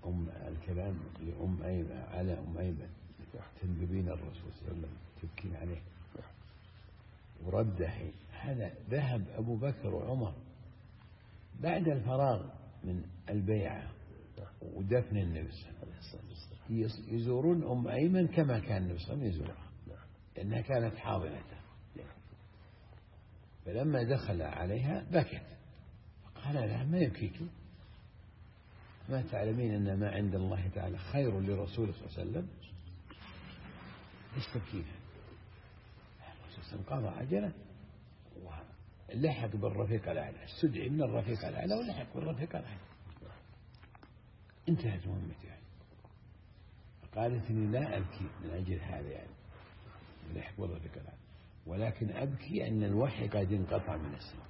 الكلام لأم أيمن على أم أيمن تندبين الرسول صلى الله عليه وسلم تبكين عليه ورده. هذا ذهب أبو بكر وعمر بعد الفراغ من البيعة ودفن النبي صلى الله عليه وسلم يزورون أم أيمن كما كان النبي صلى الله عليه وسلم يزورها لأنها كانت حاضنته. فلما دخل عليها بكت فقال لها ما يبكيك؟ ما تعلمين أن ما عند الله تعالى خير لرسوله صلى الله عليه وسلم؟ ليش تبكين؟ الرسول صلى الله عليه وسلم قضى عجله ولحق بالرفيق الأعلى، استدعي من الرفيق الأعلى ولحق بالرفيق الأعلى، انتهت مهمته. فقالت إني لا أبكي من أجل هذا يعني لحق بالرفيق الأعلى، ولكن أبكي أن الوحي قد انقطع من السماء.